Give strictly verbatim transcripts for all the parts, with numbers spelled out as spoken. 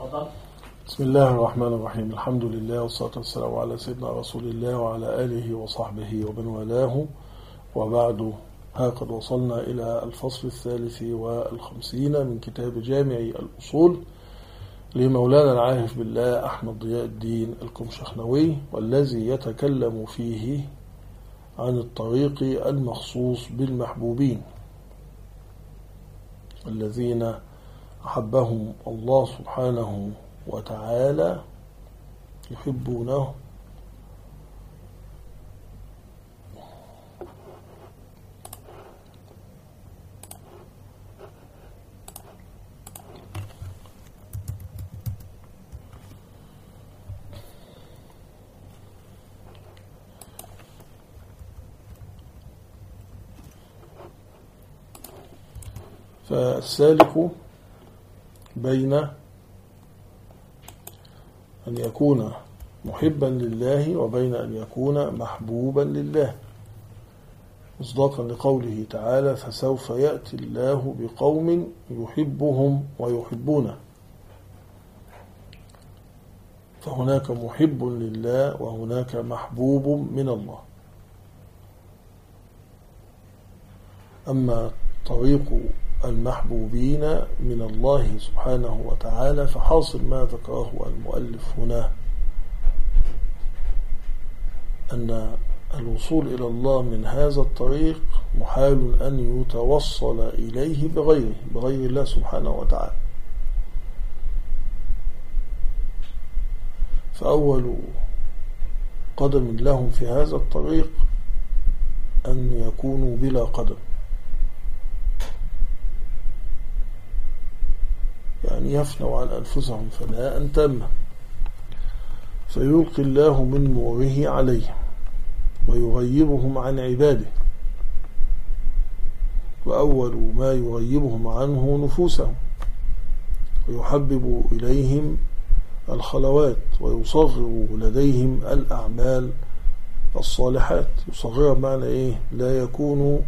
بسم الله الرحمن الرحيم. الحمد لله والصلاة والسلام على سيدنا رسول الله وعلى آله وصحبه ومن والاه، وبعد. ها قد وصلنا إلى الفصل الثالث والخمسين من كتاب جامع الأصول لمولانا العارف بالله أحمد ضياء الدين الكمشخنوي، والذي يتكلم فيه عن الطريق المخصوص بالمحبوبين الذين أحبهم الله سبحانه وتعالى يحبونه فالسالك بين أن يكون محبا لله وبين أن يكون محبوبا لله، مصداقا لقوله تعالى: فسوف يأتي الله بقوم يحبهم ويحبونه. فهناك محب لله وهناك محبوب من الله. أما طريق المحبوبين من الله سبحانه وتعالى فحاصل ما ذكره المؤلف هنا، أن الوصول إلى الله من هذا الطريق محال أن يتوصل إليه بغيره بغير الله سبحانه وتعالى. فأول قدم لهم في هذا الطريق أن يكونوا بلا قدم، يعني يفنوا عن أنفسهم فناء تاما، فيلقي الله من نوره عليهم ويغيبهم عن عباده. وأول ما يغيبهم عنه نفوسهم، ويحبب إليهم الخلوات، ويصغر لديهم الأعمال الصالحات. يصغر معنى إيه؟ لا يكونوا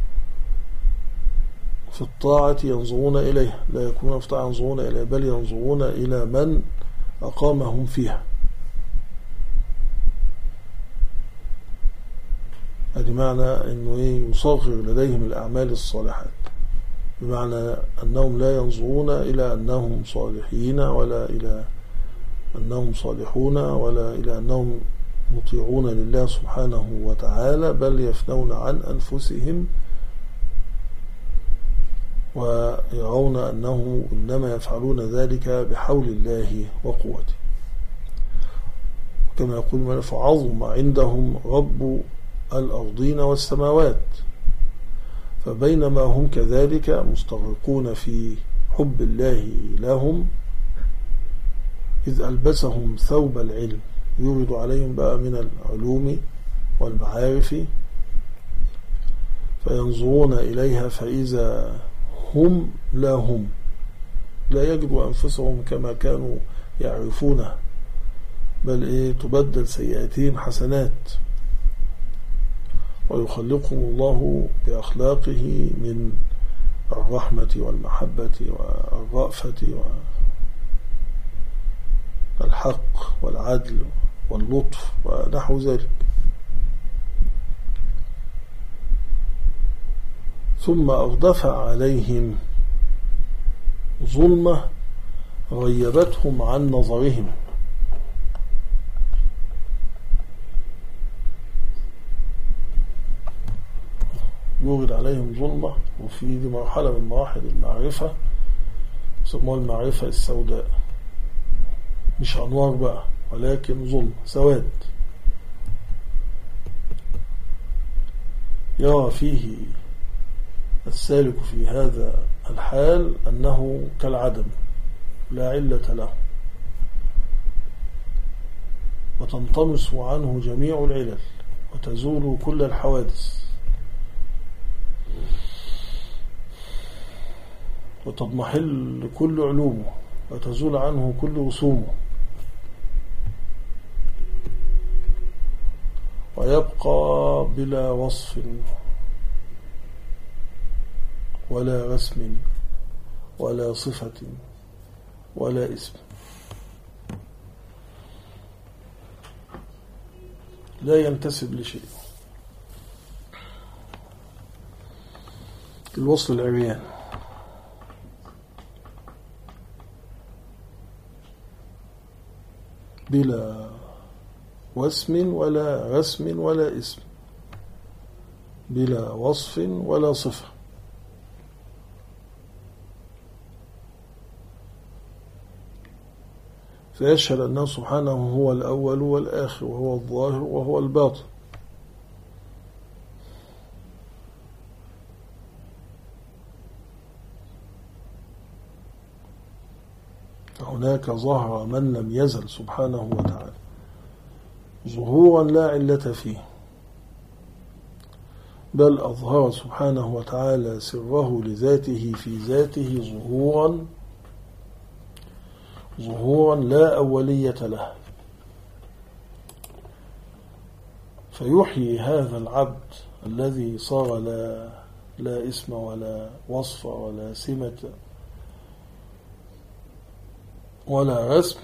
في الطاعة ينظرون إليها، لا يكونون في الطاعة ينظرون إليها، بل ينظرون إلى من أقامهم فيها. هذا معنى أنه يصغر لديهم الأعمال الصالحات، بمعنى أنهم لا ينظرون إلى أنهم صالحين ولا إلى أنهم صالحون ولا إلى أنهم مطيعون لله سبحانه وتعالى، بل يفنون عن أنفسهم ويرون أنه إنما يفعلون ذلك بحول الله وقوته. كما يقول من فعظم عندهم رب الأرضين والسماوات، فبينما هم كذلك مستغرقون في حب الله لهم، إذ ألبسهم ثوب العلم، يورد عليهم بقى من العلوم والمعارف، فينظرون إليها فإذا هم لا هم لا يجدوا أنفسهم كما كانوا يعرفونه، بل إيه تبدل سيئاتهم حسنات، ويخلقهم الله بأخلاقه من الرحمة والمحبة والرأفة والحق والعدل واللطف ونحو ذلك. ثم أغدف عليهم ظلمة غيبتهم عن نظرهم، يوجد عليهم ظلمة، وفي دي مرحلة من مراحل المعرفة يسموها المعرفة السوداء، مش أنوار بقى ولكن ظلم سواد، يرى فيه السالك في هذا الحال أنه كالعدم لا علة له، وتنطمس عنه جميع العلل وتزول كل الحوادث وتضمحل كل علومه وتزول عنه كل رسومه، ويبقى بلا وصف ولا رسم ولا صفة ولا اسم. لا ينتسب لشيء. الوصل العريان بلا واسم ولا رسم ولا اسم، بلا وصف ولا صفة. فيشهد أنه سبحانه هو الأول والآخر وهو الظاهر وهو الباطن. هناك ظهر من لم يزل سبحانه وتعالى ظهورا لا علة فيه، بل أظهر سبحانه وتعالى سره لذاته في ذاته ظهورا ظهورا لا أولية له. فيحيي هذا العبد الذي صار لا, لا اسم ولا وصف ولا سمة ولا رسم،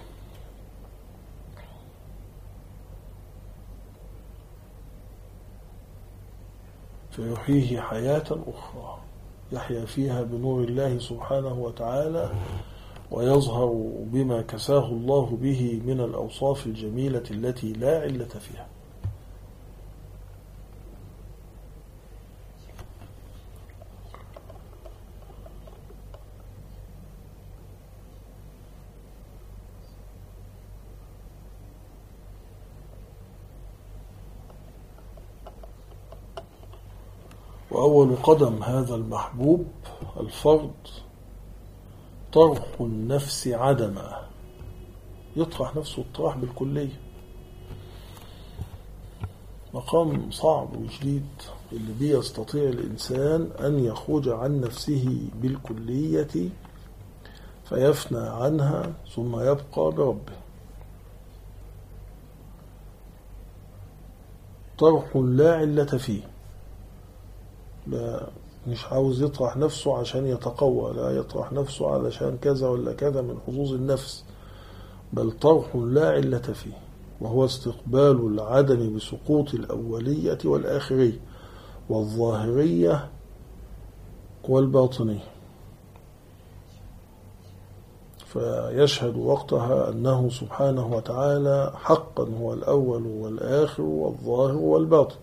فيحييه حياة أخرى يحيا فيها بنور الله سبحانه وتعالى، ويظهر بما كساه الله به من الأوصاف الجميلة التي لا علة فيها. وأول قدم هذا المحبوب الفرد طرح النفس عدما، يطرح نفسه الطرح بالكلية. مقام صعب وجديد اللي بيستطيع الإنسان أن يخرج عن نفسه بالكلية فيفنى عنها ثم يبقى بربه. طرح لا علة فيه، لا مش عاوز يطرح نفسه عشان يتقوى، لا يطرح نفسه علشان كذا ولا كذا من حظوظ النفس، بل طرح لا علة فيه، وهو استقبال العدم بسقوط الأولية والآخرية والظاهرية والباطنية. فيشهد وقتها أنه سبحانه وتعالى حقا هو الأول والآخر والظاهر والباطن.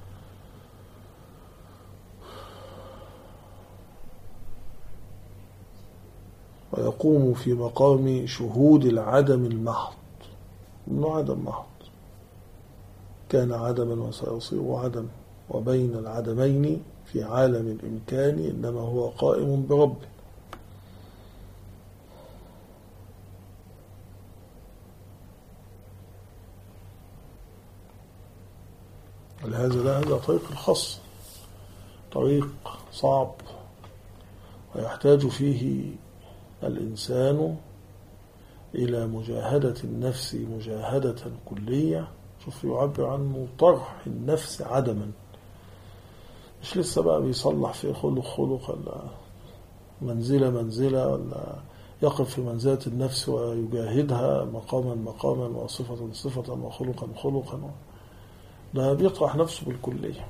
ويقوم في مقام شهود العدم المحض، إنه عدم محض، كان عدما وسيصير عدم، وبين العدمين في عالم الإمكان إنما هو قائم بربه. ولهذا لا هذا طريق الخاص، طريق صعب ويحتاج فيه الإنسان إلى مجاهدة النفس مجاهدة كلية. شوف يعبر عنه طرح النفس عدما، مش لسه بقى بيصلح في خلق خلق ولا منزلة منزلة، ولا يقف في منزلة النفس ويجاهدها مقاما مقاما وصفة صفة وخلقا خلقا. ده بيطرح نفسه بالكلية.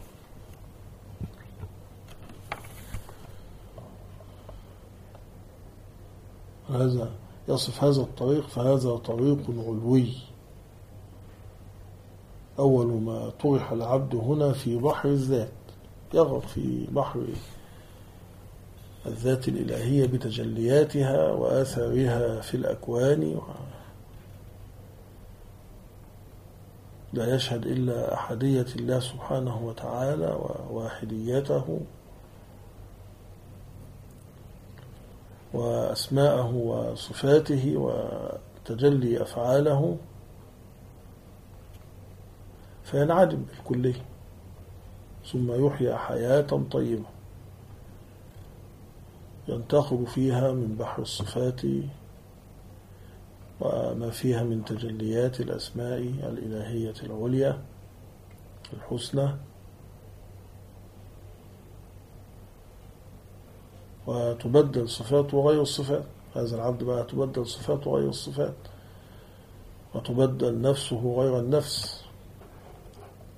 هذا يصف هذا الطريق، فهذا طريق علوي. أول ما طرح العبد هنا في بحر الذات، يغرق في بحر الذات الإلهية بتجلياتها وآثارها في الأكوان، لا يشهد إلا أحدية الله سبحانه وتعالى وواحديته وأسماءه وصفاته وتجلي أفعاله، فينعدم بالكلية ثم يحيى حياة طيبة ينتخب فيها من بحر الصفات وما فيها من تجليات الأسماء الإلهية العليا الحسنى، وتبدل صفات وغير الصفات. هذا العبد بقى تبدل صفات وغير الصفات، وتبدل نفسه غير النفس،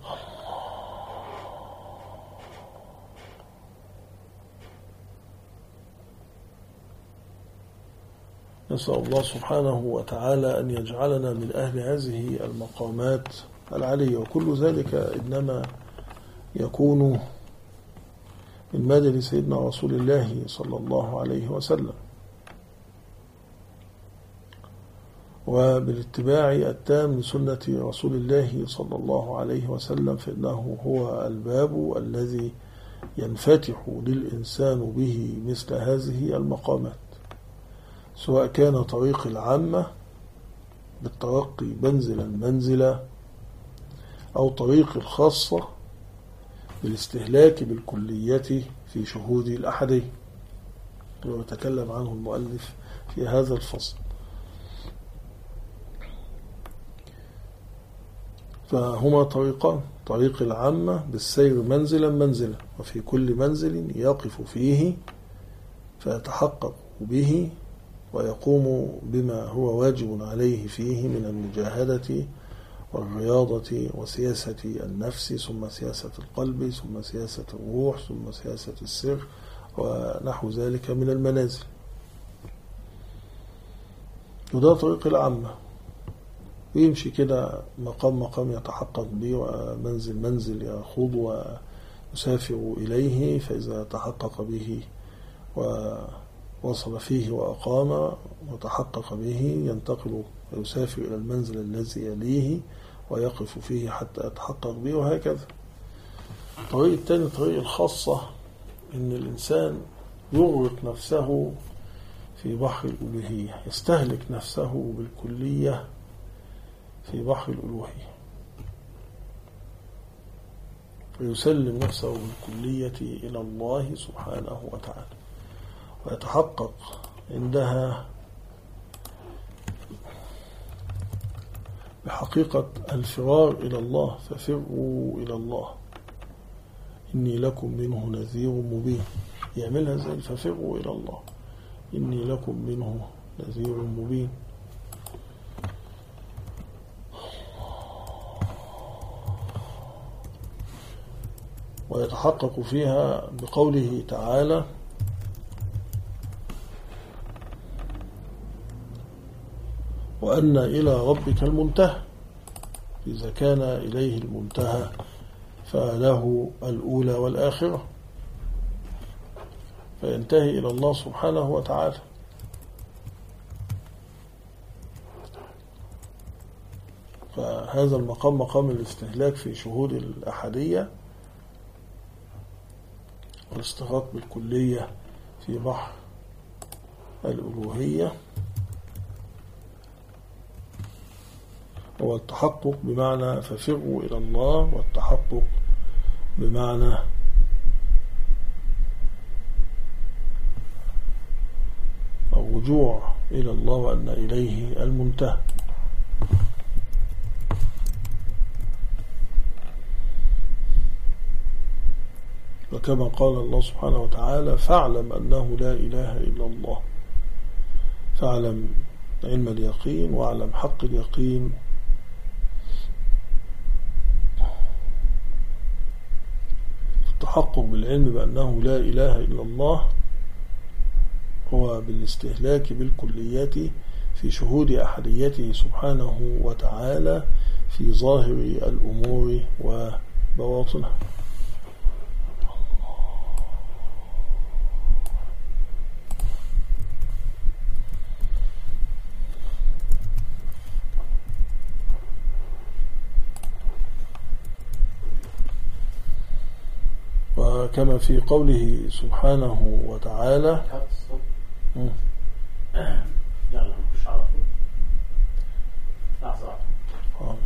نسأل الله سبحانه وتعالى أن يجعلنا من أهل هذه المقامات العالية، وكل ذلك إنما يكون من مدد سيدنا رسول الله صلى الله عليه وسلم، وبالاتباع التام لسنة رسول الله صلى الله عليه وسلم، فإنه هو الباب الذي ينفتح للإنسان به مثل هذه المقامات، سواء كان طريق العامة بالترقي منزلا منزلا، أو طريق الخاصة بالاستهلاك بالكلية في شهود الأحدية، ويتكلم عنه المؤلف في هذا الفصل. فهما طريقان: طريق العامة بالسير منزلا منزلا، وفي كل منزل يقف فيه فيتحقق به ويقوم بما هو واجب عليه فيه من المجاهدة والرياضة وسياسة النفس، ثم سياسة القلب، ثم سياسة الروح، ثم سياسة السر، ونحو ذلك من المنازل. وده طريق العامة، ويمشي كده مقام مقام يتحقق به، ومنزل منزل يخوض ويسافر إليه، فإذا تحقق به ووصل فيه وأقام وتحقق به ينتقل ويسافر إلى المنزل الذي يليه ويقف فيه حتى يتحقق به، وهكذا. الطريق الثاني طريق الخاصة، إن الإنسان يغرق نفسه في بحر الألوهية، يستهلك نفسه بالكلية في بحر الألوهية، ويسلم نفسه بالكلية إلى الله سبحانه وتعالى، ويتحقق عندها بحقيقة الفرار إلى الله، ففروا إلى الله إني لكم منه نذير مبين. يعملها زي ففروا إلى الله إني لكم منه نذير مبين. ويتحقق فيها بقوله تعالى: وأن إلى ربك المنتهى. إذا كان إليه المنتهى فله الأولى والآخرة، فينتهي إلى الله سبحانه وتعالى. فهذا المقام مقام الاستهلاك في شهود الأحدية والاستغراق بالكلية في بحر الألوهية، هو التحقق بمعنى ففروا إلى الله، والتحقق بمعنى الرجوع إلى الله وأن إليه المنتهى. وكما قال الله سبحانه وتعالى: فاعلم أنه لا إله إلا الله. فاعلم علم اليقين، واعلم حق اليقين، التحقق بالعلم بأنه لا إله إلا الله هو بالاستهلاك بالكليات في شهود أحديته سبحانه وتعالى في ظاهر الأمور وبواطنها. وكما في قوله سبحانه وتعالى: يلا نخش على طول. لحظة واحدة.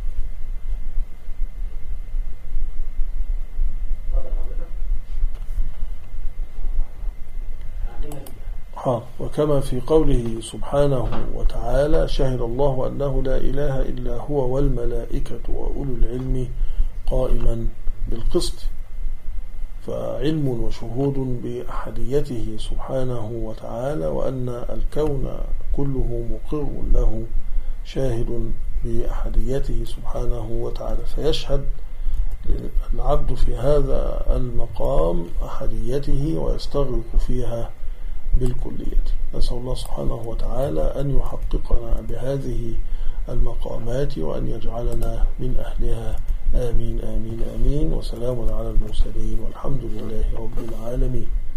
ها وكما في قوله سبحانه وتعالى: شهد الله أنه لا إله إلا هو والملائكة وأولو العلم قائما بالقسط. فعلم وشهود بأحديته سبحانه وتعالى، وأن الكون كله مقر له شاهد بأحديته سبحانه وتعالى، فيشهد العبد في هذا المقام أحديته ويستغرق فيها بالكلية. نسأل الله سبحانه وتعالى أن يحققنا بهذه المقامات وأن يجعلنا من أهلها. آمين آمين آمين. وسلام على المرسلين والحمد لله رب العالمين.